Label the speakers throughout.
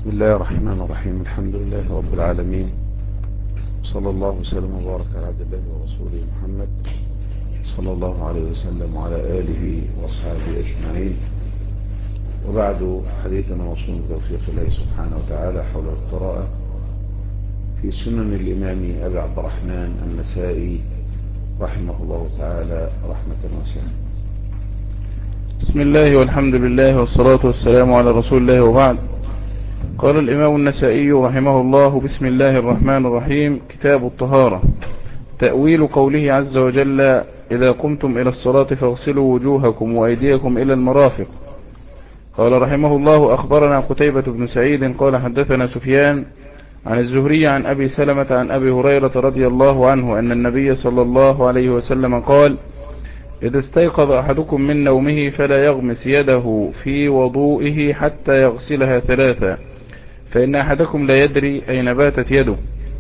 Speaker 1: بسم الله الرحمن الرحيم. الحمد لله رب العالمين، صلى الله وسلم وبارك على عبد الله ورسوله محمد صلى الله عليه وسلم وعلى آله وأصحابه أجمعين. وبعد، حديثنا موصول بتوفيق الله سبحانه وتعالى حول القراءة في سنن الإمام أبي عبد الرحمن النسائي رحمه الله تعالى رحمة واسعة.
Speaker 2: بسم الله والحمد لله والصلاة والسلام على رسول الله، وبعد. قال الإمام النسائي رحمه الله: بسم الله الرحمن الرحيم. كتاب الطهارة. تأويل قوله عز وجل: إذا قمتم إلى الصلاة فاغسلوا وجوهكم وأيديكم إلى المرافق. قال رحمه الله: أخبرنا قتيبة بن سعيد قال حدثنا سفيان عن الزهري عن أبي سلمة عن أبي هريرة رضي الله عنه أن النبي صلى الله عليه وسلم قال: إذا استيقظ أحدكم من نومه فلا يغمس يده في وضوئه حتى يغسلها ثلاثا، فإن أحدكم لا يدري أين باتت يده.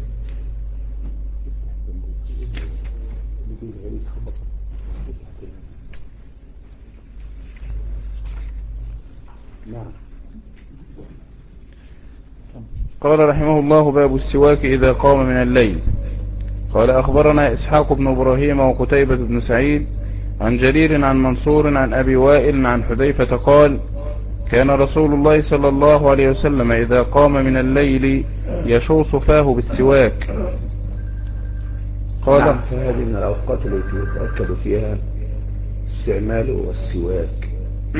Speaker 2: قال رحمه الله: باب السواك إذا قام من الليل. قال أخبرنا إسحاق بن إبراهيم وقتيبة بن سعيد عن جرير عن منصور عن أبي وائل عن حذيفة قال: كان رسول الله صلى الله عليه وسلم إذا قام من الليل يشوص فاه بالسواك.
Speaker 1: قال: فهذه من الأوقات التي يتأكد فيها استعمال السواك.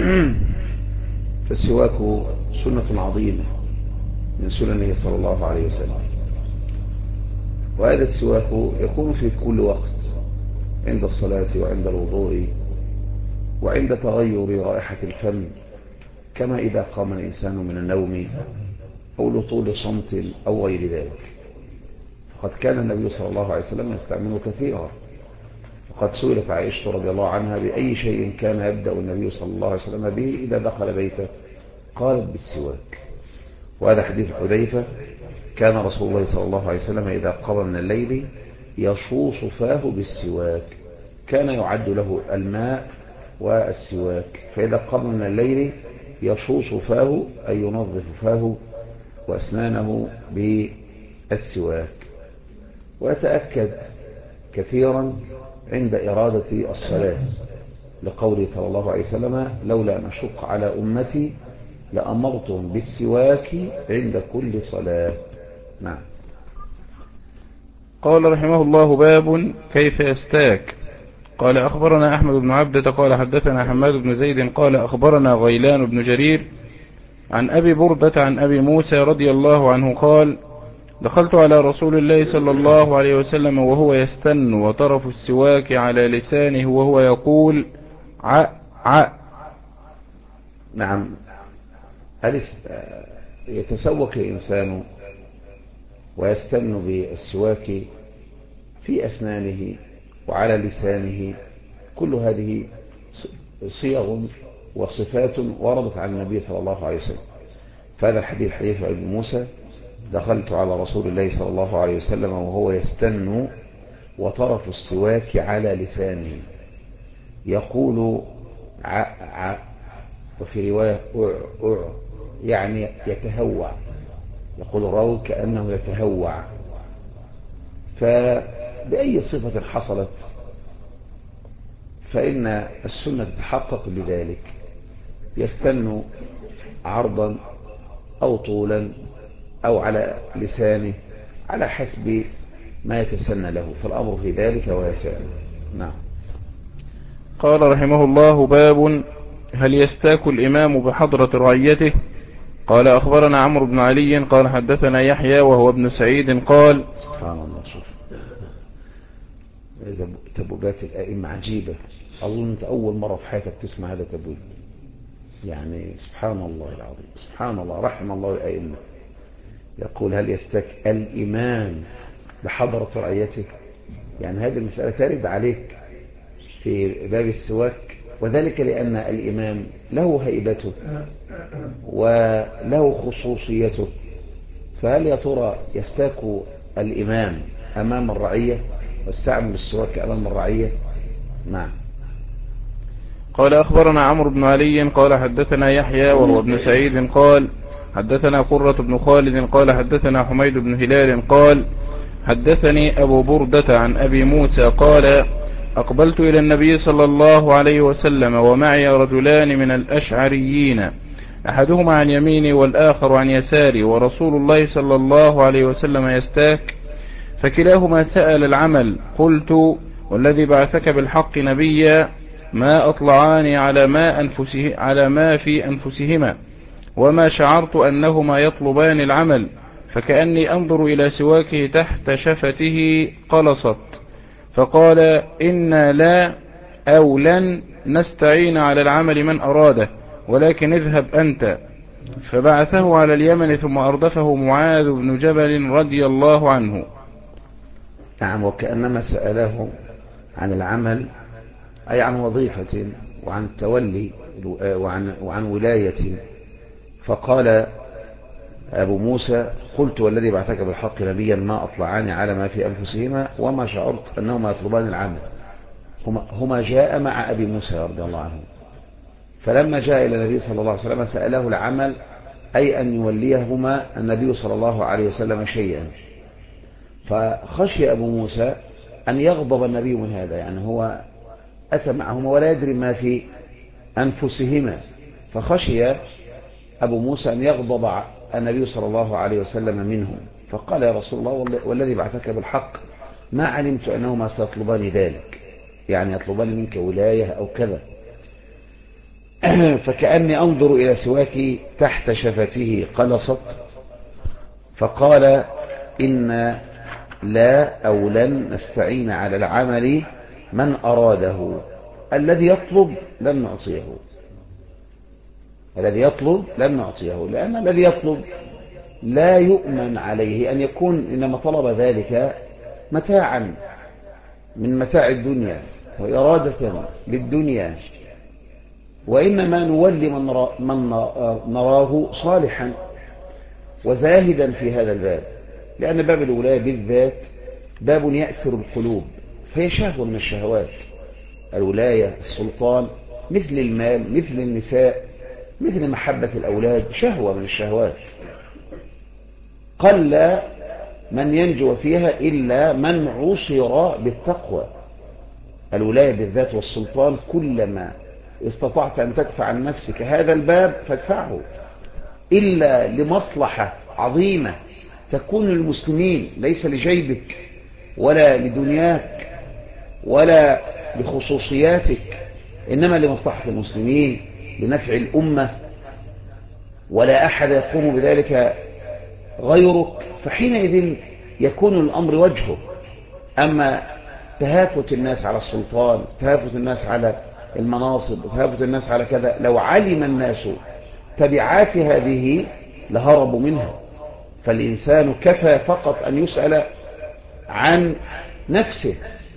Speaker 1: فالسواك سنة عظيمة من سننه صلى الله عليه وسلم، وهذا السواك يكون في كل وقت، عند الصلاة وعند الوضوء وعند تغير رائحة الفم، كما إذا قام الإنسان من النوم أو لطول صمت أو غير ذلك. فقد كان النبي صلى الله عليه وسلم يستعمله كثيرا، وقد سئلت عائشة رضي الله عنها بأي شيء كان يبدأ النبي صلى الله عليه وسلم به إذا دخل بيته، قالت: بالسواك. وهذا حديث حذيفة: كان رسول الله صلى الله عليه وسلم إذا قام من الليل يشوص فاه بالسواك، كان يعد له الماء والسواك، فإذا قام من الليل يشوص فاه أي ينظف فاه وأسنانه بالسواك. ويتأكد كثيرا عند إرادة الصلاة، لقوله صلى الله عليه وسلم: لولا أن أشق على أمتي لأمرتهم بالسواك عند كل صلاة. نعم.
Speaker 2: قال رحمه الله: باب كيف يستاك. قال أخبرنا أحمد بن عبدة قال حدثنا حماد بن زيد قال أخبرنا غيلان بن جرير عن أبي بردة عن أبي موسى رضي الله عنه قال: دخلت على رسول الله صلى الله عليه وسلم وهو يستن وطرف السواك على لسانه وهو يقول: ع ع.
Speaker 1: نعم. هل يتسوق الإنسان ويستن بالسواك في أسنانه وعلى لسانه؟ كل هذه صيغ وصفات وردت عن النبي صلى الله عليه وسلم. فهذا الحديث حديث أبي موسى: دخلت على رسول الله صلى الله عليه وسلم وهو يستن وطرف السواك على لسانه يقول: ع ع. وفي رواية أع، يعني يتهوع، يقول الراوي كأنه يتهوع. فبأي صفة حصلت فإن السنة تتحقق بذلك، يستن عرضا أو طولا أو على لسانه على حسب ما يتسنى له، فالأمر في ذلك واسع. نعم.
Speaker 2: قال رحمه الله: باب هل يستاك الإمام بحضرة رعيته. قال أخبرنا عمرو بن علي قال حدثنا يحيى وهو ابن سعيد قال:
Speaker 1: سبحان الله. شوف تبويبات الأئمة عجيبة. أظن أنت أول مرة في حياتك تسمع هذا تبويب، يعني سبحان الله العظيم، سبحان الله، رحم الله الأئمة. يقول: هل يستاك الإمام بحضرة رعيته؟ يعني هذه المسألة ترد عليك في باب السواك، وذلك لأن الإمام له هيبته وله خصوصيته. فهل يا ترى يستاك الإمام أمام الرعية واستعمل السواك أمام الرعية؟ نعم.
Speaker 2: قال أخبرنا عمرو بن علي قال حدثنا يحيى وهو ابن سعيد قال حدثنا قرة بن خالد قال حدثنا حميد بن هلال قال حدثني أبو بردة عن أبي موسى قال أقبلت إلى النبي صلى الله عليه وسلم ومعي رجلان من الأشعريين أحدهما عن يميني والآخر عن يساري ورسول الله صلى الله عليه وسلم يستاك، فكلاهما سأل العمل. قلت والذي بعثك بالحق نبيا ما أطلعان على ما في أنفسهما وما شعرت أنهما يطلبان العمل، فكأني أنظر إلى سواكه تحت شفته قلصت. فقال إنا لا أو لن نستعين على العمل من أراده، ولكن اذهب أنت. فبعثه على اليمن ثم أردفه معاذ بن جبل رضي الله عنه.
Speaker 1: نعم، وكأنما سأله عن العمل أي عن وظيفة وعن تولي وعن ولاية. فقال أبو موسى قلت والذي بعثك بالحق نبيا ما أطلعان على ما في أنفسهما وما شعرت أنهما يطلبان العمل. هما جاء مع أبي موسى رضي الله عنه، فلما جاء إلى النبي صلى الله عليه وسلم سأله العمل أي أن يوليهما النبي صلى الله عليه وسلم شيئا. فخشي أبو موسى أن يغضب النبي من هذا، يعني هو أتى معهما ولا يدري ما في أنفسهما، فخشي أبو موسى أن يغضب النبي صلى الله عليه وسلم منهم. فقال يا رسول الله والذي بعثك بالحق ما علمت أنهما سيطلبان ذلك، يعني يطلبان منك ولاية أو كذا. فكأني أنظر إلى سواكي تحت شفته قلصت. فقال إن لا أو لن نستعين على العمل من أراده، الذي يطلب لن نعطيه، الذي يطلب لن نعطيه، لأن الذي يطلب لا يؤمن عليه أن يكون إنما طلب ذلك متاعا من متاع الدنيا وإرادة للدنيا، وإنما نولي من نراه صالحا وزاهدا في هذا الباب، لأن باب الولاية بالذات باب يأثر القلوب، فهي شهوة من الشهوات. الولاية السلطان مثل المال مثل النساء مثل محبة الأولاد، شهوة من الشهوات. قل من ينجو فيها إلا من عصر بالتقوى. الولاية بالذات والسلطان كلما استطعت أن تدفع عن نفسك هذا الباب فادفعه، إلا لمصلحة عظيمة تكون للمسلمين، ليس لجيبك ولا لدنياك ولا لخصوصياتك، إنما لمصلحة المسلمين لنفع الأمة، ولا أحد يقوم بذلك غيرك، فحينئذ يكون الأمر وجهه. أما تهافت الناس على السلطان، تهافت الناس على المناصب، تهافت الناس على كذا، لو علم الناس تبعات هذه لهربوا منها. فالإنسان كفى فقط أن يسأل عن نفسه،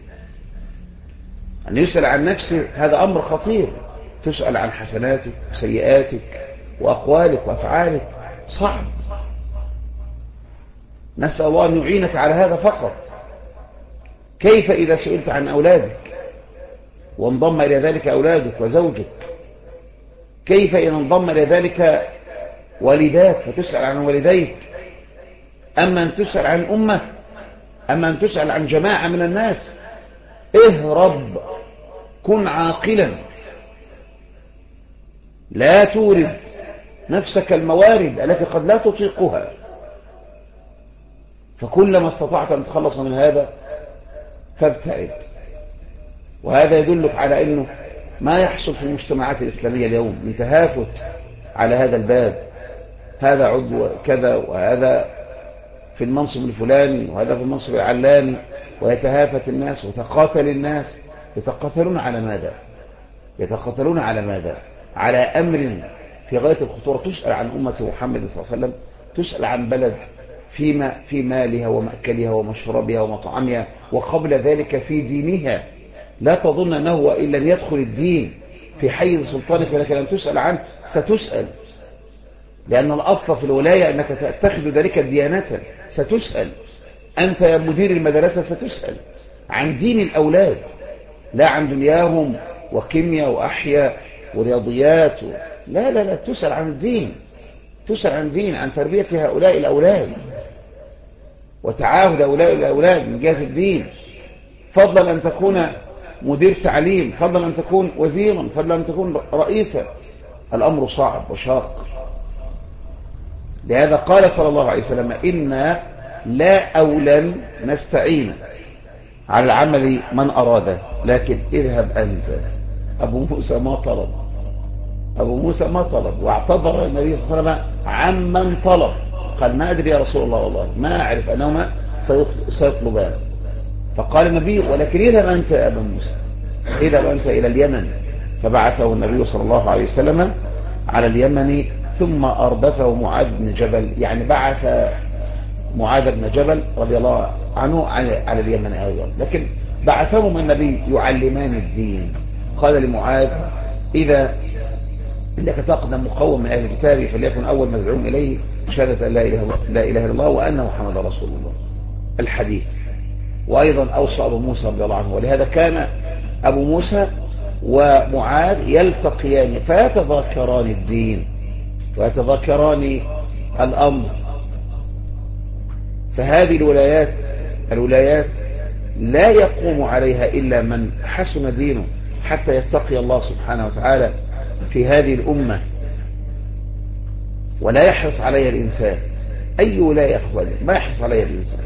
Speaker 1: أن يسأل عن نفسه هذا أمر خطير. تسأل عن حسناتك وسيئاتك وأقوالك وأفعالك صعب. نسأل الله أن يعينك على هذا فقط. كيف إذا سئلت عن أولادك وانضم إلى ذلك أولادك وزوجك؟ كيف إذا انضم إلى ذلك والداك فتسأل عن والديك؟ أما أن تسأل عن أمة، أما أن تسأل عن جماعة من الناس. اهرب، كن عاقلا، لا تورد نفسك الموارد التي قد لا تطيقها. فكلما استطعت أن تخلص من هذا فابتعد. وهذا يدلك على أنه ما يحصل في المجتمعات الإسلامية اليوم من تهافت على هذا الباب، هذا عضو كذا وهذا في المنصب الفلاني وهذا في المنصب العلاني، ويتهافت الناس وتقاتل الناس. يتقاتلون على ماذا؟ يتقاتلون على ماذا؟ على أمر في غاية الخطورة. تسأل عن أمة محمد صلى الله عليه وسلم، تسأل عن بلد في مالها ومأكلها ومشربها ومطعمها، وقبل ذلك في دينها. لا تظن أنه إن لم يدخل الدين في حيز سلطانك ولكن لم تسأل عنه ستسأل، لأن الأصل في الولاية أنك تتخذ ذلك ديانة. ستسأل أنت يا مدير المدرسة، ستسأل عن دين الأولاد لا عن دنياهم وكيمياء وأحياء ورياضيات لا لا لا، تسأل عن الدين، تسأل عن دين، عن تربية هؤلاء الأولاد وتعاهد هؤلاء الأولاد من جهة الدين، فضلا أن تكون مدير تعليم، فضلا أن تكون وزيرا، فضلا أن تكون رئيسا. الأمر صعب وشاق. لهذا قال صلى الله عليه وسلم: إنا لا أولا نستعين على العمل من أراده، لكن اذهب أنت. أبو موسى ما طلب، واعتذر النبي صلى الله عليه وسلم عمن طلب. قال: ما أدري يا رسول الله، والله ما أعرف أنهما سيطلبان. فقال النبي: ولكن اذهب أنت يا أبا موسى، اذهب أنت إلى اليمن. فبعثه النبي صلى الله عليه وسلم على اليمن، ثم أردفه معاذ بن جبل، يعني بعث معاذ بن جبل رضي الله عنه على اليمن أيضا، لكن بعثهم النبي يعلمان الدين. قال لمعاذ: إذا إنك تقدم مقوم من أهل الكتاب، فليكن أول مزعوم إليه شهادة لا إله إلا الله وأن محمد رسول الله. الحديث. وأيضا أوصى أبو موسى رضي الله عنه، ولهذا كان أبو موسى ومعاذ يلتقيان فيتذاكران الدين ويتذاكران الأمر. فهذه الولايات لا يقوم عليها إلا من حسن دينه حتى يتقي الله سبحانه وتعالى في هذه الأمة، ولا يحرص عليها الإنسان. أي ولاية أخواني ما يحرص عليها الإنسان،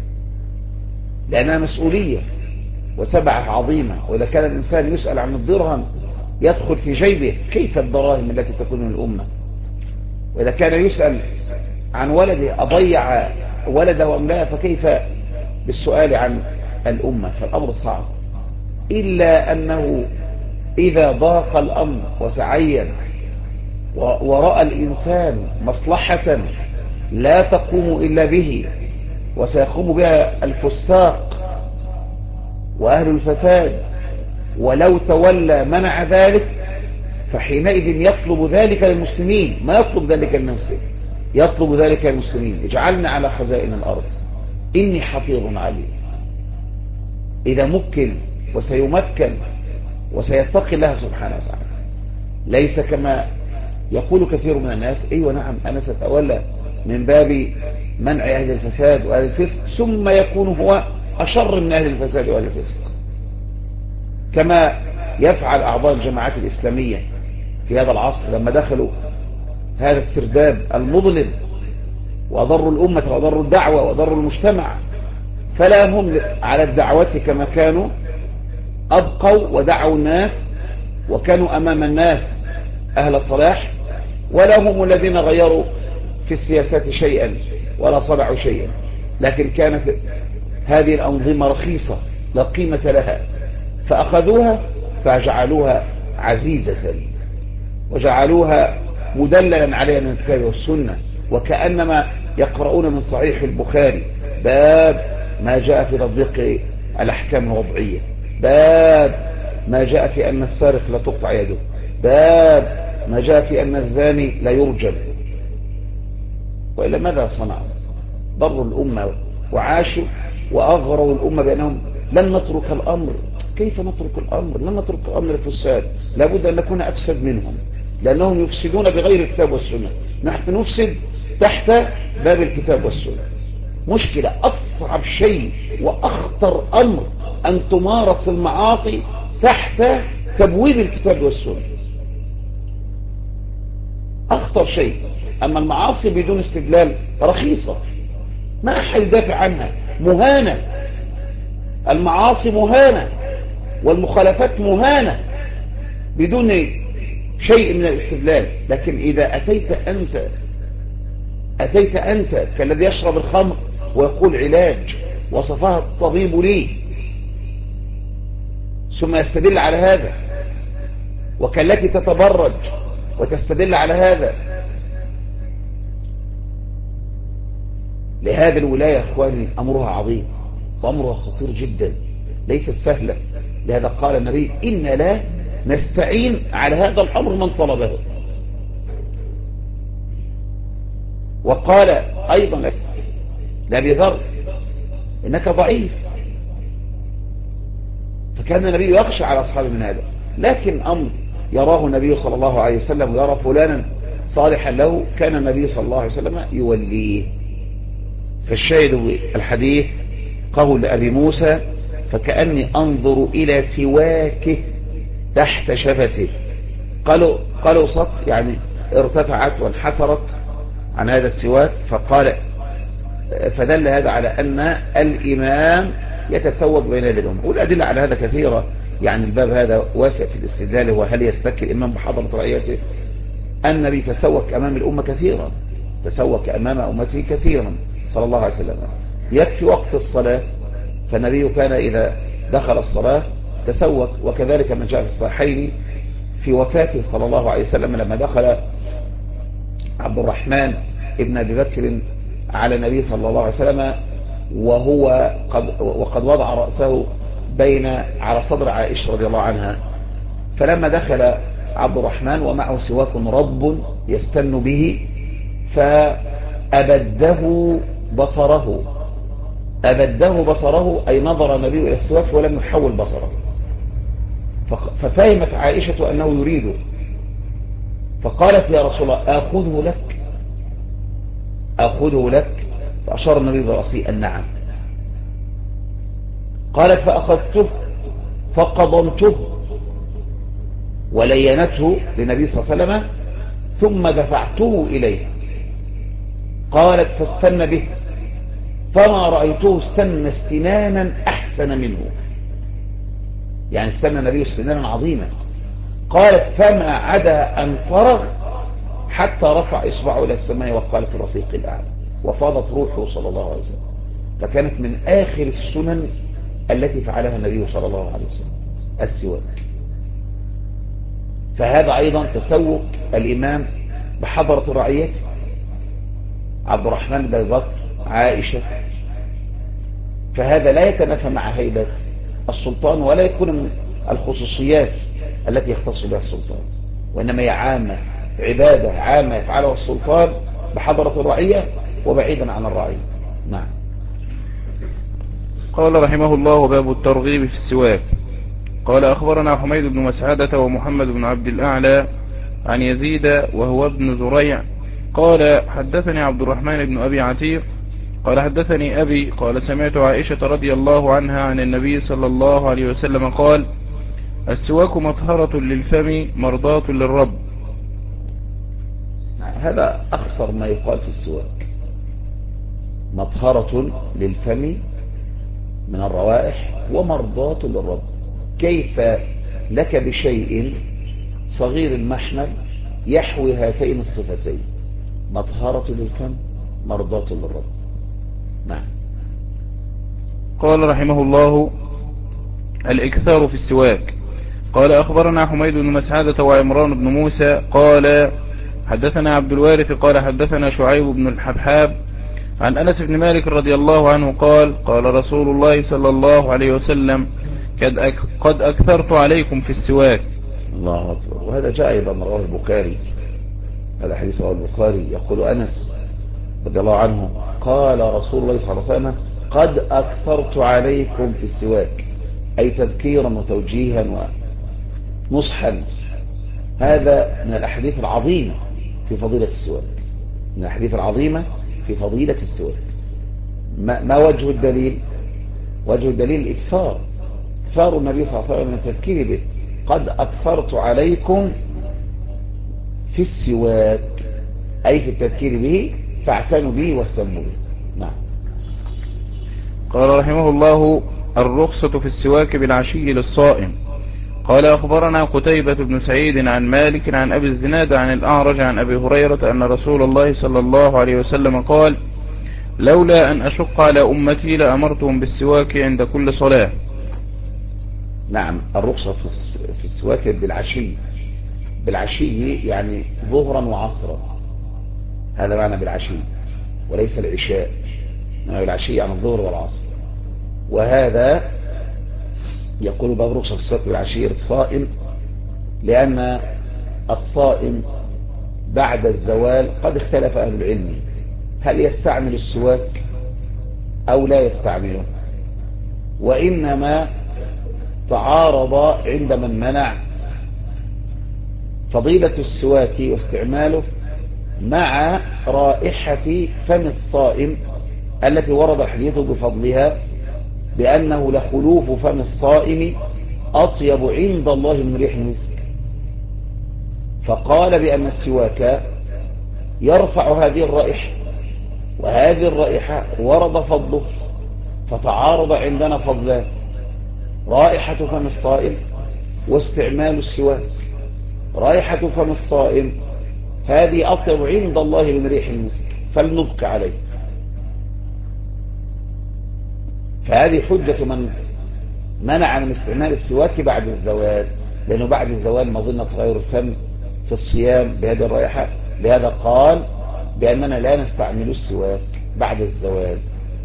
Speaker 1: لأنها مسؤولية وتبعة عظيمة. وإذا كان الإنسان يسأل عن الدرهم يدخل في جيبه، كيف الدراهم التي تكون من الأمة؟ وإذا كان يسأل عن ولده أضيع ولده أم لا، فكيف بالسؤال عن الأمة؟ فالأمر صعب، إلا أنه إذا ضاق الأمر وتعين ورأى الإنسان مصلحة لا تقوم إلا به وسيقوم بها الفساق وأهل الفساد، ولو تولى منع ذلك، فحينئذ يطلب ذلك للمسلمين، ما يطلب ذلك لنفسه، يطلب ذلك للمسلمين: اجعلنا على خزائن الأرض إني حفيظ عليم. إذا مكن وسيمكن وسيتقي الله سبحانه وتعالى، ليس كما يقول كثير من الناس: أيوة نعم أنا سأتولى من باب منع أهل الفساد وأهل الفسق، ثم يكون هو أشر من أهل الفساد وأهل الفسق، كما يفعل أعضاء الجماعات الإسلامية في هذا العصر لما دخلوا هذا السرداب المظلم وأضروا الأمة وأضروا الدعوة وأضروا المجتمع. فلا هم على الدعوة كما كانوا، أبقوا ودعوا الناس وكانوا أمام الناس أهل صلاح، ولا هم الذين غيروا في السياسات شيئا ولا صنعوا شيئا، لكن كانت هذه الأنظمة رخيصة لا قيمة لها، فأخذوها فجعلوها عزيزة وجعلوها مدللا عليها من الكتاب والسنة، وكأنما يقرؤون من صحيح البخاري باب ما جاء في تطبيق الأحكام الوضعية، باب ما جاء في أن السارق لا تقطع يده، باب ما جاء في أن الزاني لا يرجم. وإلا ماذا صنعوا؟ ضروا الأمة وعاشوا وأغروا الأمة بأنهم لن نترك الأمر. كيف نترك الأمر؟ لن نترك الأمر الفساد، لابد أن نكون أفسد منهم، لأنهم يفسدون بغير الكتاب والسنة، نحن نفسد تحت باب الكتاب والسنة. مشكلة. أصعب شيء وأخطر أمر أن تمارس المعاصي تحت تبويب الكتاب والسنة، أخطر شيء. أما المعاصي بدون استدلال رخيصة، ما أحد يدافع عنها، مهانة. المعاصي مهانة والمخالفات مهانة بدون شيء من الاستدلال. لكن إذا أتيت أنت كالذي يشرب الخمر ويقول علاج وصفها الطبيب لي، ثم يستدل على هذا، وكالتي تتبرج وتستدل على هذا. لهذه الولاية أخواني أمرها عظيم وأمرها خطير جدا، ليست سهلة. لهذا قال النبي: إنا لا نستعين على هذا الأمر من طلبه. وقال أيضا لأبي ذر: إنك ضعيف. فكان النبي يخشى على أصحابه من هذا. لكن أمر يراه النبي صلى الله عليه وسلم ويرى فلانا صالحا له كان النبي صلى الله عليه وسلم يوليه. فالشاهد الحديث قول أبي موسى: فكأني أنظر إلى سواكه تحت شفته. قالوا صط يعني ارتفعت وانحسرت عن هذا السواك، فدل هذا على أن الإمام يتسوق بين يدي الأمة. والأدلة على هذا كثيرة، يعني الباب هذا واسع في الاستدلال. وهل يستكي الإمام بحضرة رعيته؟ النبي تسوق أمام الأمة كثيرا، تسوق أمام أمته كثيرا صلى الله عليه وسلم. يكفي وقت الصلاة، فالنبي كان إذا دخل الصلاة تسوق. وكذلك ما جاء في الصحيحين في وفاته صلى الله عليه وسلم لما دخل عبد الرحمن ابن أبي بكر على النبي صلى الله عليه وسلم وقد وضع رأسه على صدر عائشة رضي الله عنها. فلما دخل عبد الرحمن ومعه سواك رب يستن به، فأبده بصره أي نظر النبي إلى السواك ولم يحول بصره. ففهمت عائشة أنه يريده، فقالت: يا رسول الله أخذه لك؟ فأشار النبي برأسه أن نعم. قالت: فأخذته فقضمته ولينته للنبي صلى الله عليه وسلم ثم دفعته إليه. قالت: فاستن به فما رأيته استنى استنانا أحسن منه، يعني استنى النبي استنانا عظيما. قالت: فما عدا أن فرغ حتى رفع إصبعه إلى السماء وقال في الرفيق الأعلى، وفاضت روحه صلى الله عليه وسلم. فكانت من آخر السنن التي فعلها النبي صلى الله عليه وسلم السواك. فهذا أيضا تسوق الإمام بحضرة رعيته، عبد الرحمن بن أبي بكر، عائشة. فهذا لا يتنافى مع هيبة السلطان، ولا يكون من الخصوصيات التي يختص بها السلطان، وإنما هي عامة، عبادة عامة يفعلها السلطان بحضرة الرعية وبعيدا عن الرعية. نعم.
Speaker 2: قال رحمه الله: باب الترغيب في السواك. قال: أخبرنا حميد بن مسعدة ومحمد بن عبد الأعلى عن يزيد وهو ابن زريع قال: حدثني عبد الرحمن بن أبي عتيق قال: حدثني أبي قال: سمعت عائشة رضي الله عنها عن النبي صلى الله عليه وسلم قال: السواك مطهرة للفم مرضاة للرب.
Speaker 1: هذا أخصر ما يقال في السواك، مطهرة للفم من الروائح ومرضاة للرب. كيف لك بشيء صغير المحمل يحوي هاتين الصفتين، مطهرة للفم مرضاة للرب. نعم.
Speaker 2: قال رحمه الله: الإكثار في السواك. قال: أخبرنا حميد بن مسعدة وعمران بن موسى قال: حدثنا عبد الوارث قال: حدثنا شعيب بن الحبحاب عن أنس بن مالك رضي الله عنه قال: قال رسول الله صلى الله عليه وسلم: قد أكثرت عليكم في السواك.
Speaker 1: الله أكبر. وهذا جاء أيضا رواه البخاري، هذا حديث رواه البخاري. يقول أنس رضي الله عنه: قال رسول الله صلى الله عليه وسلم: قد أكثرت عليكم في السواك، أي تذكيرا وتوجيها ونصحا. هذا من الأحاديث العظيمة في فضيلة السواك، من الأحاديث العظيمة في فضيلة السواك. ما وجه الدليل؟ وجه الدليل الإكثار، إكثار النبي صلى الله عليه وسلم من التذكير به. قد أكثرت عليكم في السواك، أي في التذكير به، فاعتنوا به واهتموا به. نعم.
Speaker 2: قال رحمه الله: الرخصة في السواك بالعشي للصائم. قال: أخبرنا قتيبة بن سعيد عن مالك عن أبي الزناد عن الأعرج عن أبي هريرة أن رسول الله صلى الله عليه وسلم قال: لولا أن أشق على أمتي لأمرتهم بالسواك عند كل صلاة.
Speaker 1: نعم. الرخصة في السواك بالعشي يعني ظهرا وعصرا، هذا معنى بالعشي وليس العشاء. بالعشي يعني الظهر والعصر. وهذا يقول باب رخصة في السواك بالعشي للصائم، لأن الصائم بعد الزوال قد اختلف أهل العلم هل يستعمل السواك أو لا يستعمله، وإنما تعارض عند من منع فضيلة السواك واستعماله مع رائحة فم الصائم التي ورد الحديث بفضلها بأنه لخلوف فم الصائم أطيب عند الله من ريح المسك، فقال بأن السواك يرفع هذه الرائحة، وهذه الرائحة ورد فضله، فتعارض عندنا فضلان: رائحة فم الصائم واستعمال السواك. رائحة فم الصائم هذه أطيب عند الله من ريح المسك، فلنبقى عليه. فهذه حجة من منع من استعمال السواك بعد الزوال، لأنه بعد الزوال مظنة تغير الفم في الصيام بهذه الرائحة، لهذا قال بأننا لا نستعمل السواك بعد الزوال،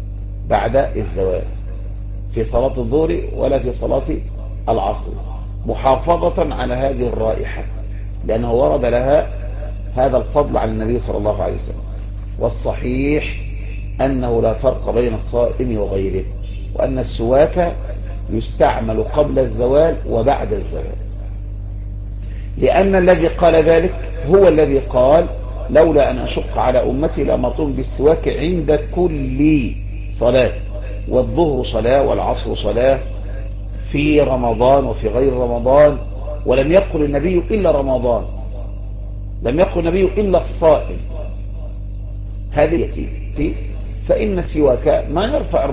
Speaker 1: في صلاة الظهر ولا في صلاة العصر، محافظة على هذه الرائحة، لأنه ورد لها هذا الفضل عن النبي صلى الله عليه وسلم. والصحيح أنه لا فرق بين الصائم وغيره، وأن السواك يستعمل قبل الزوال وبعد الزوال، لأن الذي قال ذلك هو الذي قال: لولا أن أشق على أمتي لأمرتهم بالسواك عند كل صلاة، والظهر صلاة والعصر صلاة، في رمضان وفي غير رمضان. ولم يقل النبي إلا رمضان، لم يقل النبي إلا الصائم. هذه فإن السواك ما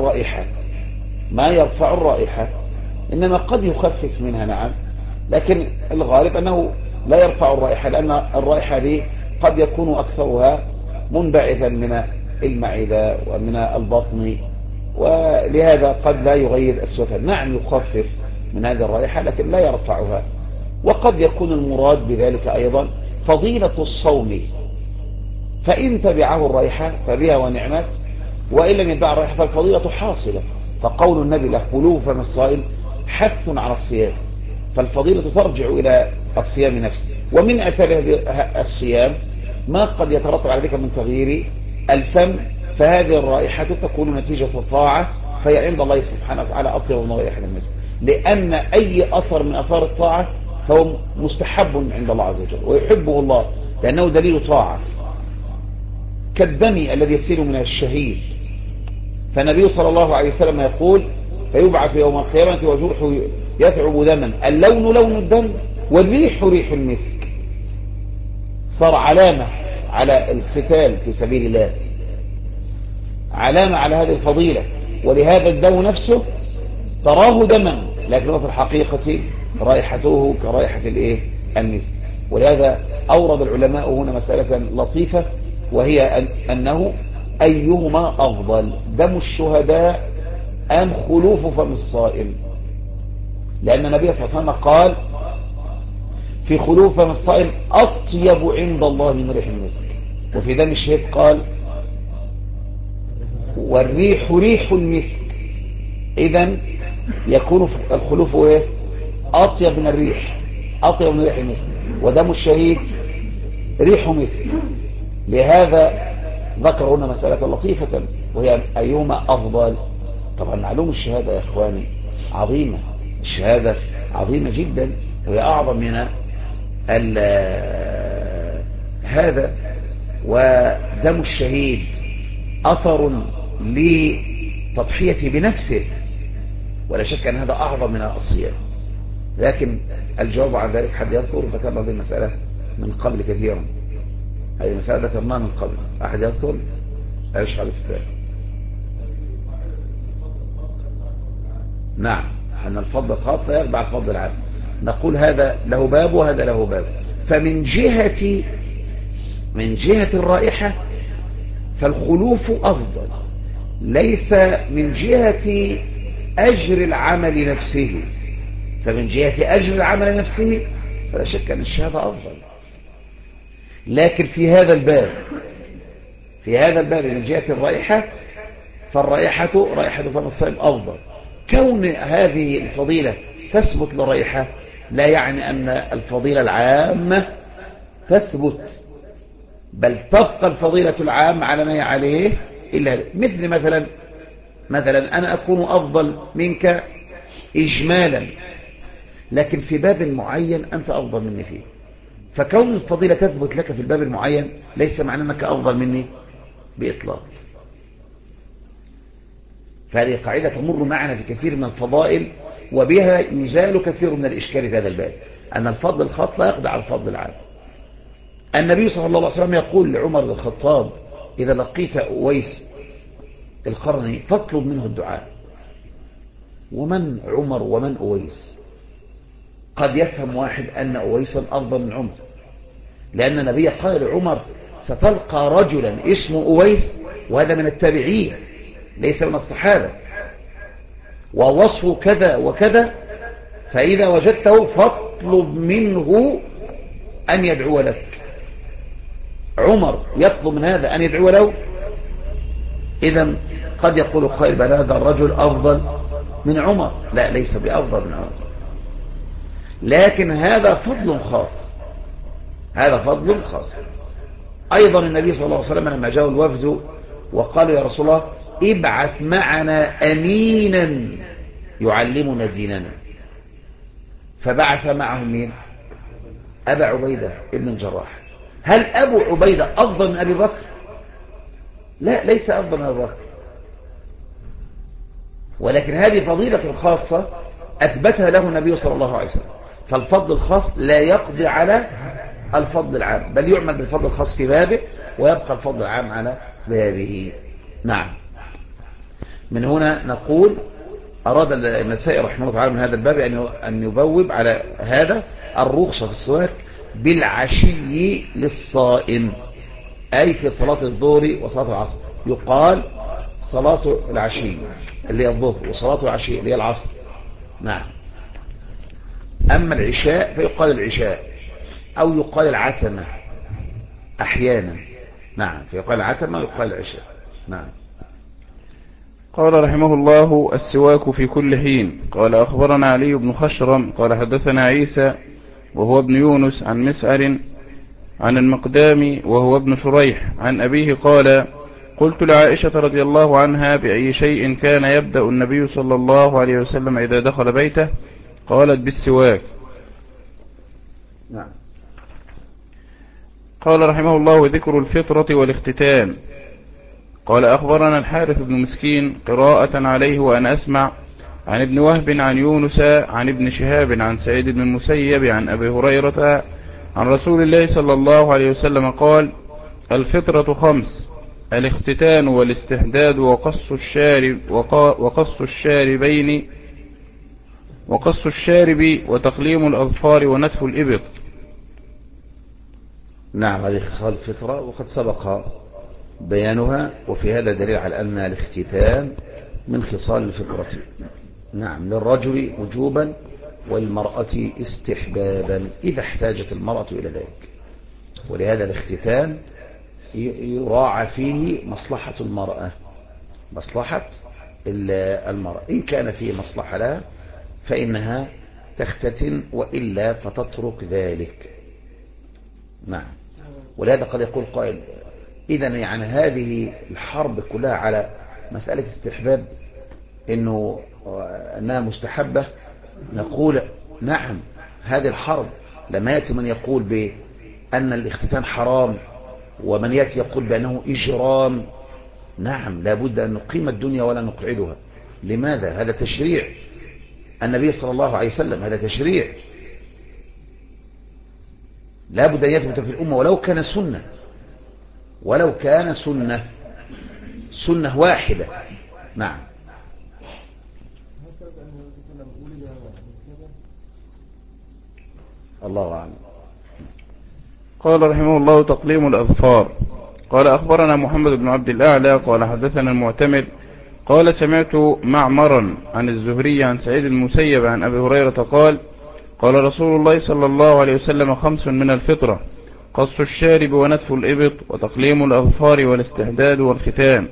Speaker 1: يرفع الرائحة، إنما قد يخفف منها، نعم، لكن الغالب أنه لا يرفع الرائحة، لأن الرائحة دي قد يكون أكثرها منبعثا من المعدة ومن البطن، ولهذا قد لا يغير السواك. نعم يخفف من هذه الرائحة لكن لا يرفعها. وقد يكون المراد بذلك أيضا فضيلة الصوم، فإن تبعه الرائحة فبها ونعمت، وإن لم يتبع الرائحة فالفضيلة حاصلة. فقول النبي لخلوف فم الصائم حث على الصيام، فالفضيلة ترجع إلى الصيام نفسه. ومن أثر الصيام ما قد يترتب على ذلك من تغيير الفم، فهذه الرائحة تكون نتيجة الطاعة، فهي عند الله سبحانه وتعالى أطيب من رائحة المسك، لأن أي أثر من أثار الطاعة فهو مستحب عند الله عز وجل ويحبه الله، لأنه دليل طاعة، كالدم الذي يسيل من الشهيد. فالنبي صلى الله عليه وسلم يقول: فيبعث يوم القيامة وجرحه يثعب دما، اللون لون الدم والريح ريح المسك. صار علامة على القتال في سبيل الله، علامة على هذه الفضيلة. ولهذا الدم نفسه تراه دما، لكنه في الحقيقة رائحته كرائحة المسك. ولهذا أورد العلماء هنا مسألة لطيفة، وهي أنه أيهما أفضل، دم الشهداء أم خلوف فم الصائم؟ لأن النبي صلى الله عليه وسلم قال في خلوف فم الصائم أطيب عند الله من ريح المسك، وفي دم الشهيد قال والريح ريح المسك. إذن يكون الخلوف أطيب من الريح، أطيب من ريح المسك، ودم الشهيد ريح مسك. لهذا ذكر هنا مسألة لطيفة، وهي أيهما أفضل. طبعا معلوم الشهادة يا إخواني عظيمة، الشهادة عظيمة جدا، وهي أعظم من هذا. ودم الشهيد أثر لتضحيته بنفسه، ولا شك أن هذا أعظم من الصيام. لكن الجواب عن ذلك حد يذكر؟ ذكرنا هذه المسألة من قبل كثيرا، هذه المسألة ذكرناها من قبل. أحد يذكر؟ ايش على الكتاب؟ نعم، أن الفضل الخاص لا يتبع الفضل العام. نقول هذا له باب وهذا له باب. فمن جهة الرائحة فالخلوف أفضل، ليس من جهة أجر العمل نفسه. فمن جهة أجر العمل نفسه فلا شك أن الشهادة أفضل، لكن في هذا الباب من جهة الرائحة فالرائحة رائحة فم الصائم أفضل. كون هذه الفضيلة تثبت لرائحة لا يعني أن الفضيلة العامة تثبت، بل تبقى الفضيلة العامة على ما هي عليه، إلا مثلا أنا أكون أفضل منك إجمالا، لكن في باب معين أنت أفضل مني فيه، فكون الفضيلة تثبت لك في الباب المعين ليس معنى أنك أفضل مني بإطلاق. فهذه قاعدة تمر معنا في كثير من الفضائل، وبها يزال كثير من الإشكال في هذا الباب، أن الفضل الخاص لا يقضي على الفضل العام. النبي صلى الله عليه وسلم يقول لعمر بن الخطاب: إذا لقيت أويس القرني فاطلب منه الدعاء. ومن عمر ومن أويس؟ قد يفهم واحد أن أويسا أفضل من عمر، لأن النبي قال لعمر: ستلقى رجلا اسمه أويس، وهذا من التابعين ليس من الصحابة، ووصفه كذا وكذا، فإذا وجدته فاطلب منه أن يدعو لك. عمر يطلب من هذا أن يدعو له. إذن قد يقول قائل: بل هذا الرجل أفضل من عمر. لا، ليس بأفضل من عمر، لكن هذا فضل خاص، هذا فضل خاص. أيضا النبي صلى الله عليه وسلم لما جاء الوفد وقالوا: يا رسول الله ابعث معنا أمينا يعلمنا ديننا، فبعث معهم مين؟ أبا عبيدة ابن الجراح. هل أبو عبيدة أفضل من أبي بكر؟ لا، ليس أفضل من أبي بكر، ولكن هذه فضيلة خاصة أثبتها له النبي صلى الله عليه وسلم. فالفضل الخاص لا يقضي على الفضل العام، بل يعمل بالفضل الخاص في بابه ويبقى الفضل العام على بابه. نعم. من هنا نقول: أراد النسائي رحمه الله تعالى من هذا الباب أن يبوب على هذا الرخصة في السواك بالعشي للصائم، أي في صلاة الظهر وصلاة العصر. يقال صلاة العشي اللي هي الظهر، وصلاة العشي اللي هي العصر. نعم. أما العشاء فيقال العشاء، أو يقال العتمة أحيانا. نعم، فيقال العتمة ويقال العشاء. نعم.
Speaker 2: قال رحمه الله: السواك في كل حين. قال أخبرنا علي بن خشرم قال حدثنا عيسى وهو ابن يونس عن مسعر عن المقدام وهو ابن شريح عن أبيه قال: قلت لعائشة رضي الله عنها: بأي شيء كان يبدأ النبي صلى الله عليه وسلم إذا دخل بيته؟ قالت: بالسواك.
Speaker 1: نعم.
Speaker 2: قال رحمه الله: ذكر الفطرة والاختتان. قال أخبرنا الحارث بن مسكين قراءة عليه وأنا أسمع عن ابن وهب عن يونس عن ابن شهاب عن سعيد بن المسيب عن أبي هريرة عن رسول الله صلى الله عليه وسلم قال: الفطرة 5: الاختتان والاستحداد وقص الشارب وتقليم الأظفار ونتف الإبط.
Speaker 1: نعم، هذه خصال الفطرة وقد سبق بيانها، وفي هذا دليل على أن الاختتان من خصال الفطرة. نعم، للرجل وجوبا والمرأة استحبابا إذا احتاجت المرأة إلى ذلك. ولهذا الاختتان يراعى فيه مصلحة المرأة، مصلحة المرأة. إن كان فيه مصلحة لها فإنها تختتن، وإلا فتترك ذلك. نعم. ولهذا قد يقول قائل: إذا يعني هذه الحرب كلها على مسألة استحباب أنها مستحبة؟ نقول: نعم، هذه الحرب لما يأتي من يقول بأن الاختتان حرام، ومن يأتي يقول بأنه إجرام، نعم، لابد أن نقيم الدنيا ولا نقعدها. لماذا؟ هذا تشريع النبي صلى الله عليه وسلم، هذا تشريع لابد أن يثبت في الأمة، ولو كان سنة، ولو كان سنة واحدة. نعم. الله أعلم.
Speaker 2: قال رحمه الله: تقليم الأظفار. قال أخبرنا محمد بن عبد الأعلى قال حدثنا المعتمر قال سمعت معمرا عن الزهري عن سعيد المسيب عن أبي هريرة قال: قال رسول الله صلى الله عليه وسلم: 5 من الفطرة: قص الشارب ونتف الإبط وتقليم الأظفار والاستحداد والختان.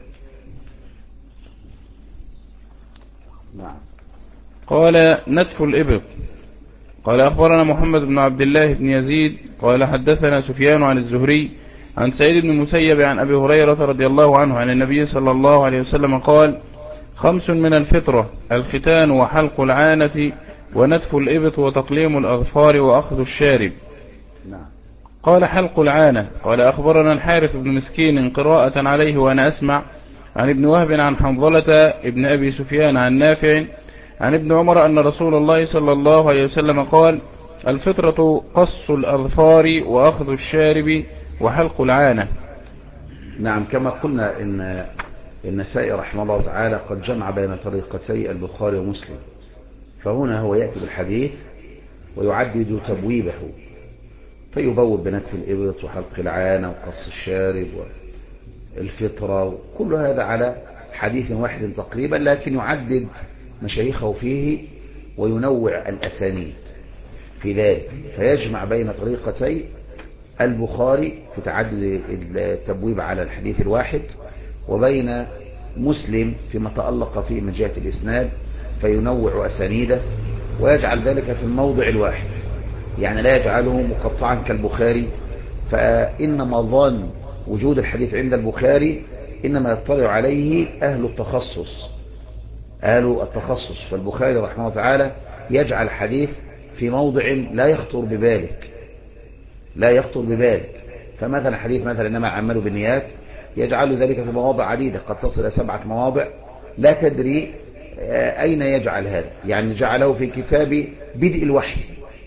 Speaker 2: قال: نتف الإبط. قال أخبرنا محمد بن عبد الله بن يزيد قال حدثنا سفيان عن الزهري عن سعيد بن المسيب عن أبي هريرة رضي الله عنه عن النبي صلى الله عليه وسلم قال: 5 من الفطرة: الختان وحلق العانة ونتف الإبط وتقليم الأظفار وأخذ الشارب.
Speaker 1: نعم.
Speaker 2: قال حلق العانة. قال أخبرنا الحارث بن مسكين قراءة عليه وأنا أسمع عن ابن وهب عن حنظلة ابن أبي سفيان عن نافع عن ابن عمر أن رسول الله صلى الله عليه وسلم قال الفطرة قص الأظفار وأخذ الشارب وحلق العانة.
Speaker 1: نعم. كما قلنا إن النسائي رحمه الله تعالى قد جمع بين طريقتي البخاري ومسلم، فهنا هو يأتي بالحديث ويعدد تبويبه، فيبوب بنتف الإبط وحلق العانة وقص الشارب والفطرة، وكل هذا على حديث واحد تقريبا، لكن يعدد مشايخه فيه وينوع الأسانيد في ذلك، فيجمع بين طريقتي البخاري في تعدد التبويب على الحديث الواحد، وبين مسلم فيما تألق فيه من جهة الإسناد فينوع أسانيده، ويجعل ذلك في الموضع الواحد، يعني لا يجعله مقطعا كالبخاري. فإنما ظن وجود الحديث عند البخاري إنما يطلع عليه أهل التخصص، فالبخاري رحمه الله تعالى يجعل الحديث في موضع لا يخطر ببالك. فمثلا حديث مثلا إنما الأعمال بالنيات يجعل ذلك في مواضع عديدة قد تصل إلى 7 مواضع، لا تدري أين يجعل هذا، يعني جعله في كتاب بدء الوحي،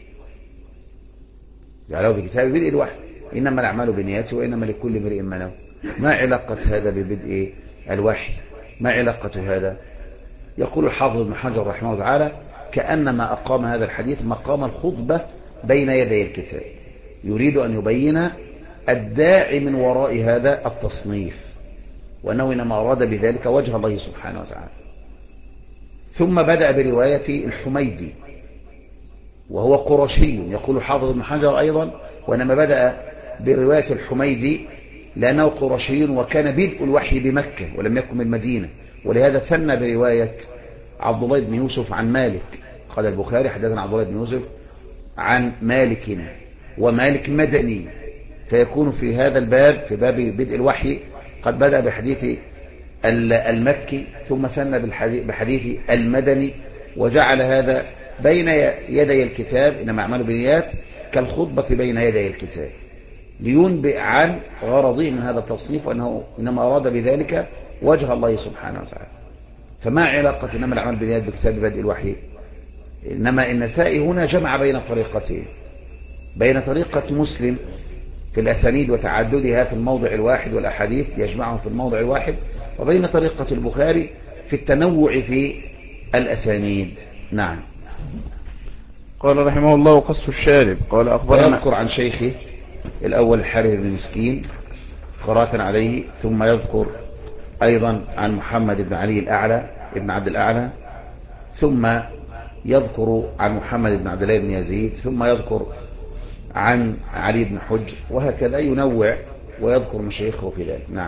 Speaker 1: إنما الأعمال بالنيات وإنما لكل امرئ ما نوى. ما علاقة هذا ببدء الوحي؟ ما علاقة هذا؟ يقول الحافظ ابن حجر رحمه الله تعالى كأنما أقام هذا الحديث مقام الخطبة بين يدي الكتاب، يريد أن يبين الداعي من وراء هذا التصنيف، وأنه إنما أراد بذلك وجه الله سبحانه وتعالى. ثم بدأ برواية الحميدي وهو قرشي، يقول حافظ ابن حجر أيضا وإنما بدأ برواية الحميدي لأنه قرشي وكان بدء الوحي بمكة ولم يكن من المدينة، ولهذا ثنى برواية عبد الله بن يوسف عن مالك. قال البخاري حدثنا عبد الله بن يوسف عن مالك، ومالك مدني، فيكون في هذا الباب في باب بدء الوحي قد بدأ بحديث المكي ثم ثنى بحديث المدني، وجعل هذا بين يدي الكتاب إنما أعمال بالنيات كالخطبة بين يدي الكتاب، لينبئ عن غرضه من هذا التصنيف وأنه إنما أراد بذلك وجه الله سبحانه وتعالى. فما علاقة إنما الأعمال بالنيات بكتاب بدء الوحي؟ إنما النسائي هنا جمع بين طريقتين، بين طريقة مسلم في الأسانيد وتعددها في الموضع الواحد والأحاديث يجمعهم في الموضع الواحد، وبين طريقة البخاري في التنوع في الأسانيد. نعم.
Speaker 2: قال رحمه الله قص الشارب. قال أخبرنا،
Speaker 1: ويذكر عن شيخه الأول الحارث بن مسكين قراءة عليه، ثم يذكر أيضا عن محمد بن علي الأعلى ابن عبد الأعلى، ثم يذكر عن محمد بن عبد الله بن يزيد، ثم يذكر عن علي بن حجر، وهكذا ينوع ويذكر مشايخه في ذلك. نعم.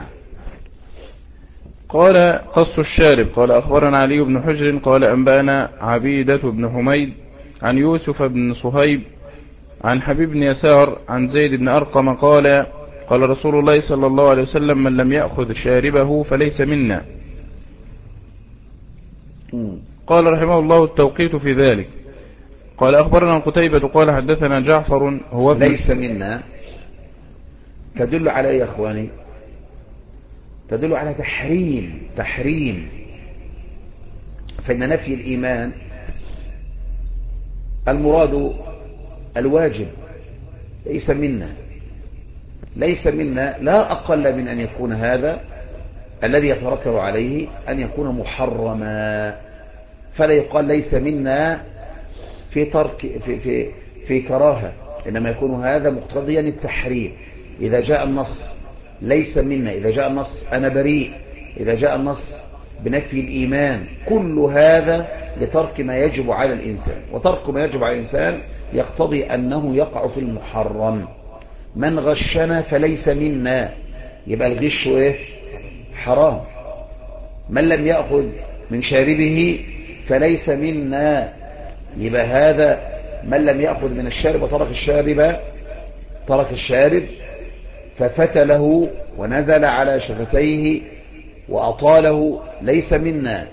Speaker 2: قال قص الشارب. قال أخبرنا علي بن حجر قال أنبأنا عبيدة بن حميد عن يوسف بن صهيب عن حبيب بن يسار عن زيد بن أرقم قال قال رسول الله صلى الله عليه وسلم من لم يأخذ شاربه فليس منا. قال رحمه الله التوقيت في ذلك. قال أخبرنا قتيبة قال حدثنا جعفر هو
Speaker 1: ليس منا تدل على يا أخواني، تدل على تحريم، فإن نفي الإيمان المراد الواجب، ليس منا لا أقل من أن يكون هذا الذي يترتب عليه أن يكون محرما، فلا يقال ليس منا في ترك في كراهة، إنما يكون هذا مقتضيا التحريم. إذا جاء النص ليس منا، إذا جاء النص أنا بريء، إذا جاء النص بنفي الإيمان، كل هذا لترك ما يجب على الإنسان، وترك ما يجب على الإنسان يقتضي أنه يقع في المحرم. من غشنا فليس منا، يبقى الغش إيه؟ حرام. من لم يأخذ من شاربه فليس منا، يبقى هذا من لم يأخذ من الشارب وترك الشارب ففتله ونزل على شفتيه وأطاله ليس منا.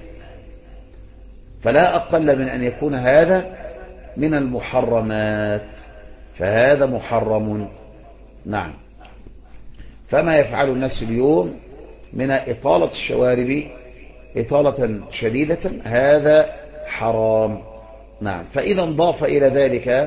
Speaker 1: فلا أقل من أن يكون هذا من المحرمات، فهذا محرم. نعم. فما يفعل الناس اليوم من إطالة الشوارب إطالة شديدة هذا حرام. نعم. فإذا انضاف إلى ذلك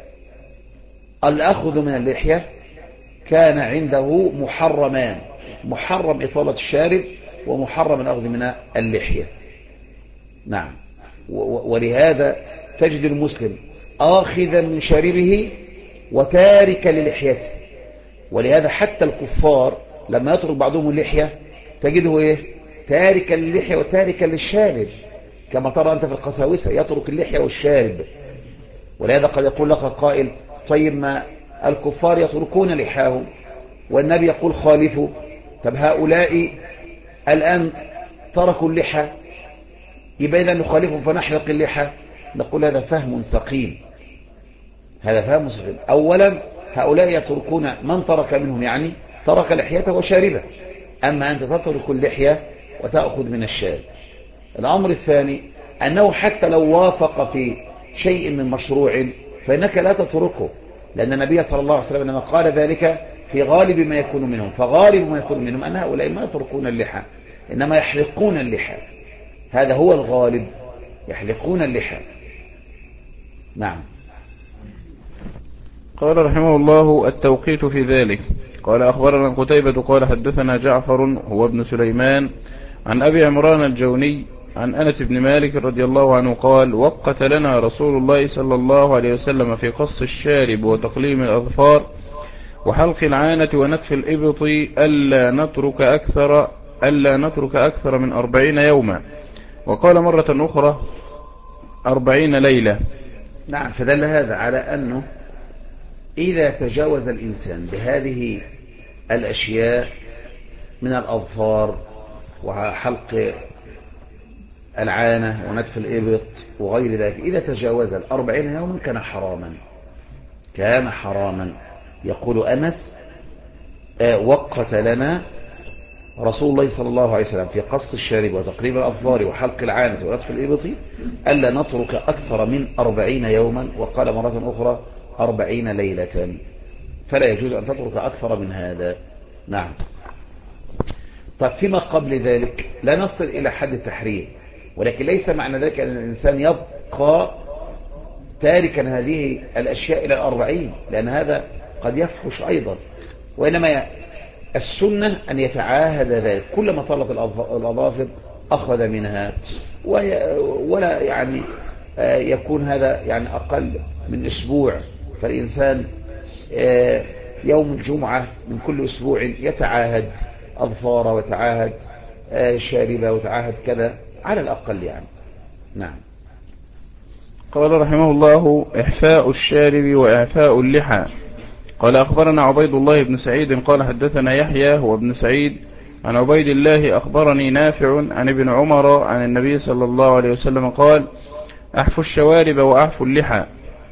Speaker 1: الأخذ من اللحية كان عنده محرمان، محرم إطالة الشارب ومحرم الأخذ من اللحية. نعم. ولهذا تجد المسلم آخذا من شاربه وتاركا للحيته. ولهذا حتى الكفار لما يترك بعضهم اللحية تجده إيه؟ تاركا للحية وتاركا للشارب، كما ترى أنت في القساوسة يترك اللحية والشارب. ولهذا قد يقول لك قائل طيب ما الكفار يتركون لحاهم والنبي يقول خالفوا، طب هؤلاء الآن تركوا اللحى يبقى إذا نخالفهم فنحلق اللحى. نقول هذا فهم سقيم، هذا فهم سقيم. أولا هؤلاء يتركون من ترك منهم، يعني ترك لحيته وشاربه، أما أنت تترك اللحية وتأخذ من الشارب. الأمر الثاني أنه حتى لو وافق في شيء من مشروع فإنك لا تتركه، لأن النبي صلى الله عليه وسلم لما قال ذلك في غالب ما يكون منهم، فغالب ما يكون منهم أن هؤلاء ما يتركون اللحى إنما يحلقون اللحى، هذا هو الغالب، يحلقون اللحى. نعم.
Speaker 2: قال رحمه الله التوقيت في ذلك. قال أخبرنا قتيبة قال حدثنا جعفر هو ابن سليمان عن أبي عمران الجوني عن أنس بن مالك رضي الله عنه قال وقت لنا رسول الله صلى الله عليه وسلم في قص الشارب وتقليم الأظفار وحلق العانة ونتف الإبط ألا نترك أكثر من 40 يوما، وقال مرة أخرى 40 ليلة.
Speaker 1: نعم. فدل هذا على أنه إذا تجاوز الإنسان بهذه الأشياء من الأظفار وحلق العانة ونتف الإبط وغير ذلك، إذا تجاوز 40 يوما كان حراما. يقول أنس وقت لنا رسول الله صلى الله عليه وسلم في قص الشارب وتقليم الأظفار وحلق العانة ونتف الإبط ألا نترك أكثر من 40 يوما، وقال مرة أخرى 40 ليلة، فلا يجوز أن تترك أكثر من هذا. نعم. طب فيما قبل ذلك لا نصل إلى حد التحريم، ولكن ليس معنى ذلك أن الإنسان يبقى تاركا هذه الأشياء إلى 40، لأن هذا قد يفحش أيضا، وإنما السنة أن يتعاهد ذلك، كلما طالت الأظافر أخذ منها، ولا يعني يكون هذا يعني أقل من أسبوع، فالإنسان يوم الجمعة من كل أسبوع يتعاهد أظفاره وتعاهد شاربه وتعاهد كذا على الأقل يعني. نعم.
Speaker 2: قال رحمه الله إحفاء الشارب وإعفاء اللحى. قال أخبرنا عبيد الله بن سعيد قال حدثنا يحيى هو ابن سعيد عن عبيد الله أخبرني نافع عن ابن عمر عن النبي صلى الله عليه وسلم قال أحفوا الشوارب وأحفوا اللحى.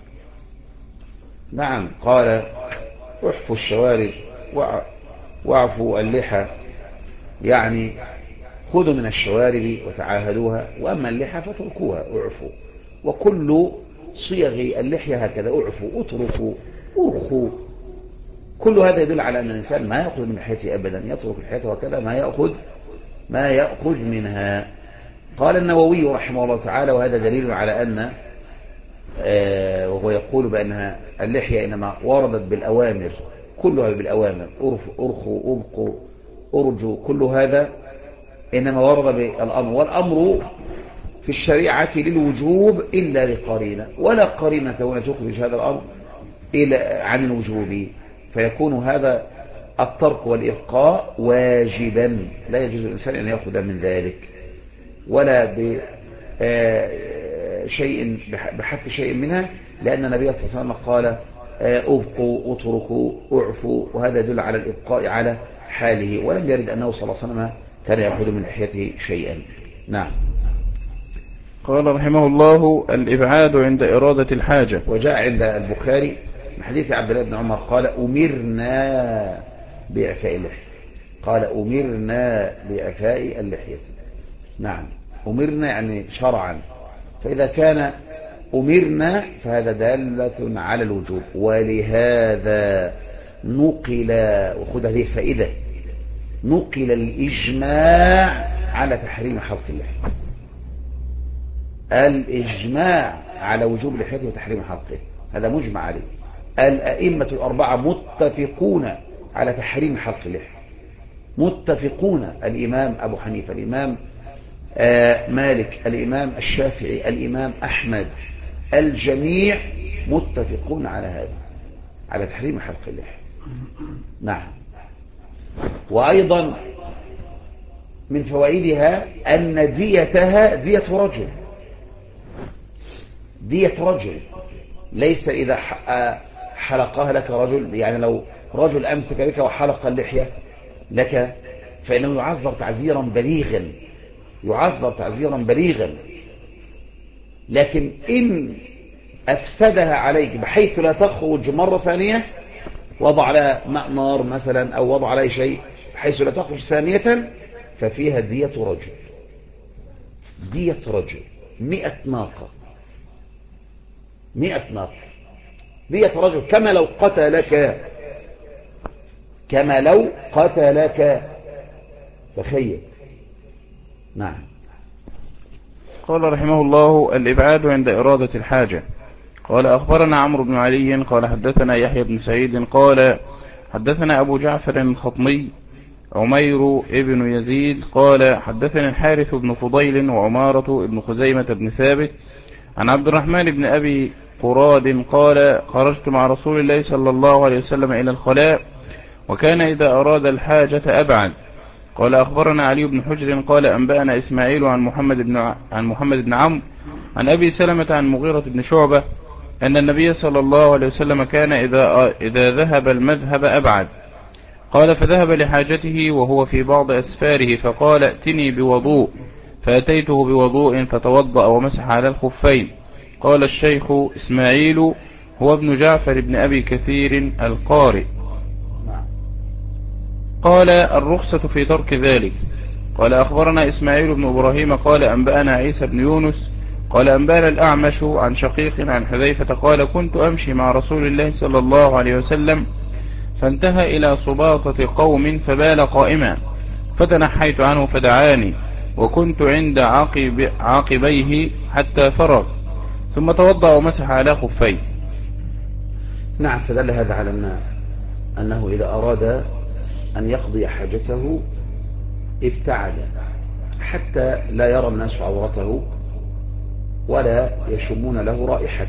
Speaker 1: نعم. قال احفوا الشوارب واعفوا اللحى، يعني خذوا من الشوارب وتعاهدوها، وأما اللحى فتركوها اعفوا. وكل صيغ اللحية هكذا اعفوا اتركوا ارخوا، كل هذا يدل على أن الإنسان ما يأخذ من لحيته أبدا، يترك لحيته وكذا ما يأخذ منها. قال النووي رحمه الله تعالى وهذا دليل على أن وهو يقول بأنها اللحية إنما وردت بالأوامر، كلها بالأوامر، أرخوا أبقوا أرجوا، كل هذا إنما ورد بالأمر، والأمر في الشريعة للوجوب إلا لقرينة، ولا قرينة هنا تخرج هذا الأمر عن الوجوب، فيكون هذا الترك والإبقاء واجبا، لا يجوز الإنسان أن يأخذ من ذلك ولا بحث شيء منها، لأن النبي صلى الله عليه وسلم قال أبقوا اتركوا اعفوا، وهذا يدل على الإبقاء على حاله، ولم يرد أنه صلى الله عليه وسلم كان يأخذ من لحيته شيئا. نعم.
Speaker 2: قال رحمه الله الإبعاد عند إرادة الحاجة.
Speaker 1: وجاء عند البخاري من حديث عبد الله بن عمر قال أمرنا بإعفاء اللحية، قال أمرنا بإعفاء اللحية. نعم. أمرنا يعني شرعا، فإذا كان أمرنا فهذا دالة على الوجوب. ولهذا نقل، وخذ هذه الفائدة، نقل الإجماع على تحريم حلق اللحية. الإجماع على وجوب اللحية وتحريم حلقه هذا مجمع عليه. الأئمة الأربعة متفقون على تحريم حلق اللحية، متفقون. الإمام أبو حنيفة، الإمام مالك، الإمام الشافعي، الإمام أحمد، الجميع متفقون على هذا، على تحريم حلق اللحية. نعم. وأيضا من فوائدها أن ديتها دية رجل، دية رجل، ليس إذا حلقها لك رجل، يعني لو رجل أمسك بك وحلق اللحية لك فإنه يعذر تعذيرا بليغا، يعذر تعذيرا بليغا. لكن إن أفسدها عليك بحيث لا تخرج مرة ثانية، وضع على ماء نار مثلا أو وضع عليه شيء بحيث لا تخرج ثانية، ففيها دية رجل، دية رجل 100 ناقة، 100 ناقة دية رجل، كما لو قتلك، كما لو قتلك، تخيل. نعم.
Speaker 2: قال رحمه الله: الإبعاد عند إرادة الحاجة. قال أخبرنا عمرو بن علي قال حدثنا يحيى بن سعيد قال حدثنا أبو جعفر الخطمي عمير ابن يزيد قال حدثنا الحارث بن فضيل وعمارة ابن خزيمة بن ثابت عن عبد الرحمن بن أبي قراد قال خرجت مع رسول الله صلى الله عليه وسلم إلى الخلاء وكان إذا أراد الحاجة أبعد. قال أخبرنا علي بن حجر قال أنبأنا إسماعيل عن محمد بن عمرو عن أبي سلمة عن مغيرة بن شعبة أن النبي صلى الله عليه وسلم كان إذا ذهب المذهب أبعد. قال فذهب لحاجته وهو في بعض أسفاره فقال ائتني بوضوء، فأتيته بوضوء فتوضأ ومسح على الخفين. قال الشيخ إسماعيل هو ابن جعفر بن أبي كثير القارئ. قال الرخصة في ترك ذلك. قال أخبرنا إسماعيل بن إبراهيم قال أنبأنا عيسى بن يونس قال أنبأنا الأعمش عن شقيق عن حذيفة قال كنت أمشي مع رسول الله صلى الله عليه وسلم فانتهى إلى صباطة قوم فبال قائما فتنحيت عنه فدعاني وكنت عند عاقبيه حتى فرغ ثم توضأ ومسح على خفيه.
Speaker 1: نعم. فدل هذا على أنه إذا أراد أن يقضي حاجته ابتعد حتى لا يرى الناس عورته ولا يشمون له رائحة.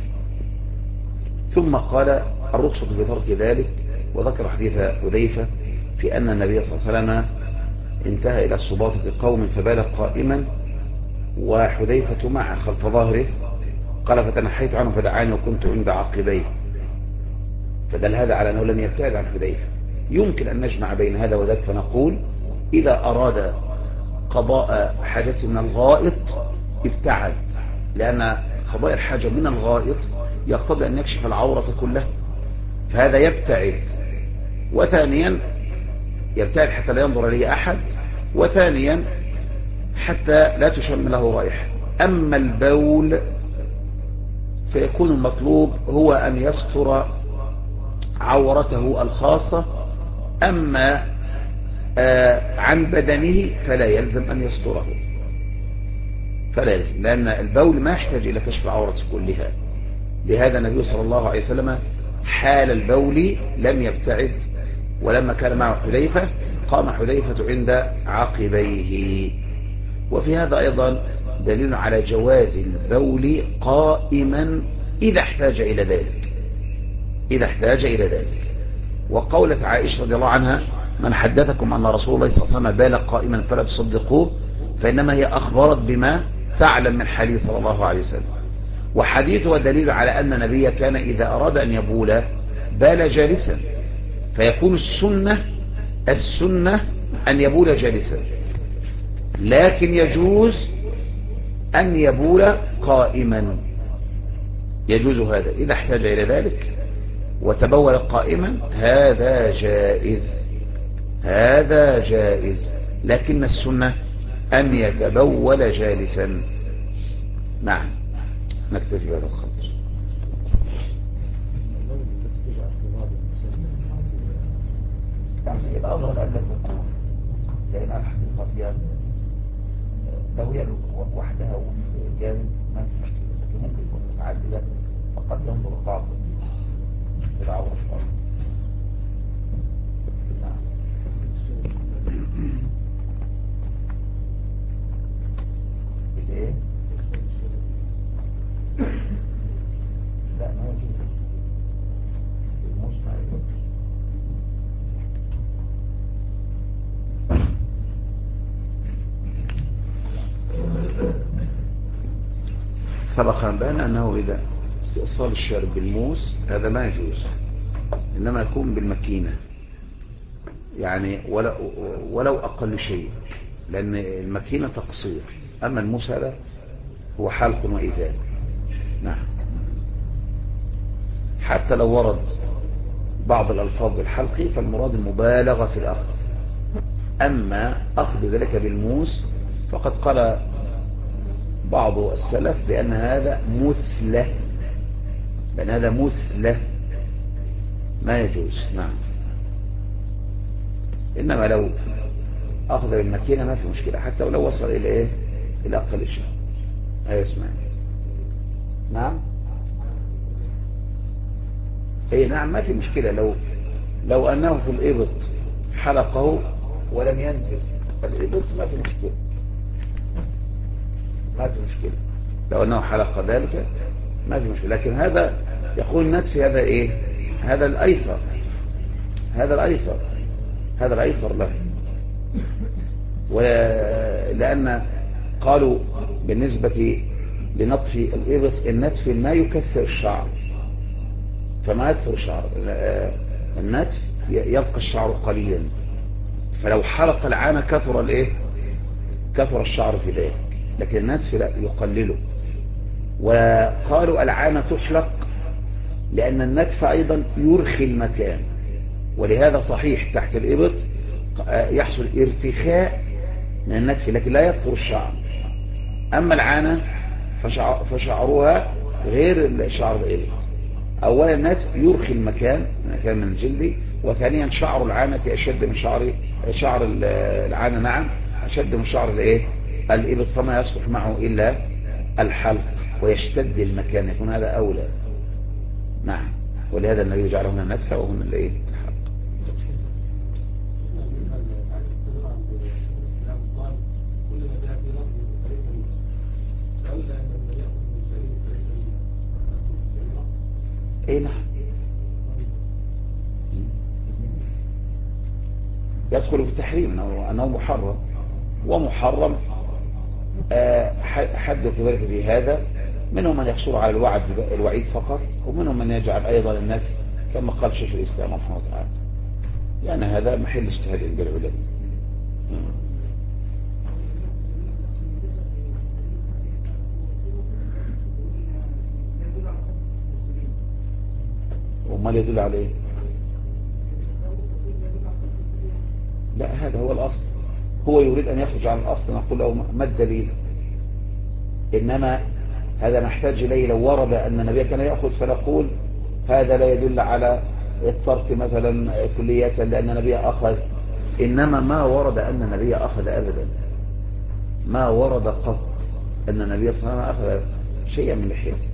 Speaker 1: ثم قال الرخصة في ترك ذلك، وذكر حديث حذيفة في أن النبي صلى الله عليه وسلم انتهى إلى صباطة قوم فبال قائما وحذيفة معه خلف ظهره، قال فتنحيت عنه فدعاني وكنت عند عاقبيه. فدل هذا على أنه لم يبتعد عن حذيفة. يمكن أن نجمع بين هذا وذاك فنقول إذا أراد قضاء حاجته من الغائط ابتعد، لأن قضاء الحاجة من الغائط يقتضي أن يكشف العورة كلها، فهذا يبتعد. وثانيا يبتعد حتى لا ينظر إليه أحد، وثانيا حتى لا تشم له رائحة. أما البول فيكون المطلوب هو أن يستر عورته الخاصة، أما عن بدنه فلا يلزم أن يستره، فلا يلزم، لأن البول ما يحتاج إلى كشف عورته كلها. لهذا النبي صلى الله عليه وسلم حال البول لم يبتعد، ولما كان معه حذيفة قام حذيفة عند عاقبيه. وفي هذا أيضا دليل على جواز البول قائما إذا احتاج إلى ذلك، إذا احتاج إلى ذلك. وقولة عائشة رضي الله عنها من حدثكم أن رسول الله صلى الله عليه وسلم بال قائما فلا تصدقوه، فإنما هي أخبرت بما تعلم من حديث صلى الله عليه وسلم. وحديثها دليل على أن النبي كان إذا أراد أن يبول بال جالسا، فيكون السنة أن يبول جالسا، لكن يجوز أن يبول قائما، يجوز هذا إذا احتاج إلى ذلك وتبول قائما، هذا جائز، هذا جائز، لكن السنة أن يتبول جالسا. نعم. نكتفي بهذا الخمس. يعني الأمر الآن لا تكون، لأن الحقيقة فيها لو هي وحدها وفي جانب ما في مشكلة، لكن ممكن يكون متعددة فقد ينظر بعض العورة الأرض. نعم. ايه؟ لا ما يجوز الموس ما يجوز. سبق أن بان أنه إذا استئصال الشارب بالموس هذا ما يجوز، إنما يكون بالمكينة، يعني ولو أقل شيء، لأن المكينة تقصير، أما الموس هذا هو حلق وإزالة. نعم. حتى لو ورد بعض الألفاظ بالحلق فالمراد المبالغة في الأخذ، أما أخذ ذلك بالموس فقد قال بعض السلف بأن هذا مثلة، بأن هذا مثلة ما يجوز. نعم. إنما لو أخذ بالمكينة ما في مشكلة، حتى ولو وصل إلى إيه؟ إلى أقل شيء. أيوة اسمعني. نعم. إيه نعم ما في مشكلة، لو أنه في الإبط حلقه ولم ينتف الإبط ما في مشكلة، ما في مشكلة لو أنه حلق ذلك ما في مشكلة. لكن هذا يقول نتف هذا إيه؟ هذا الأيسر، هذا الأيسر، هذا الأيسر له. ولأن قالوا بالنسبة لنطف الإبط النتف ما يكثر الشعر، فما يكثر الشعر، النتف يبقى الشعر قليلا، فلو حلق العانة كثر الايه؟ كثر الشعر في ذلك، لكن النتف لا يقلله. وقالوا العانة تحلق لأن النتف أيضا يرخي المكان، ولهذا صحيح تحت الإبط يحصل ارتخاء من النتف لكن لا يكثر الشعر. أما العانة فشعرها غير شعر الإبط، أولا النتف يرخي المكان من الجلد، وثانيا شعر العانة أشد من شعر العانة، نعم أشد من شعر الايه؟ الإبط، فما يصلح معه إلا الحلق ويشتد المكان، يكون هذا أولى. نعم. ولهذا النبي جعل هنا النتف وهنا الايه؟ الحلق. ايه نعم يدخل في التحريم أنه محرم، ومحرم حد كذلك في هذا، منهم من يقصر على الوعيد فقط، ومنهم من يجعل أيضا النفي كما قال شيخ الإسلام رحمه الله تعالى، يعني هذا محل اجتهاد عند العلماء. وما يدل عليه؟ لا هذا هو الأصل، هو يريد أن يخرج عن الأصل، نقول له ما الدليل؟ إنما هذا نحتاج إليه لو ورد أن النبي كان يأخذ فنقول هذا لا يدل على الترك مثلا كلية لأن النبي أخذ، إنما ما ورد أن النبي أخذ أبدا، ما ورد قط أن النبي صلى الله عليه وسلم أخذ شيئا من لحيته.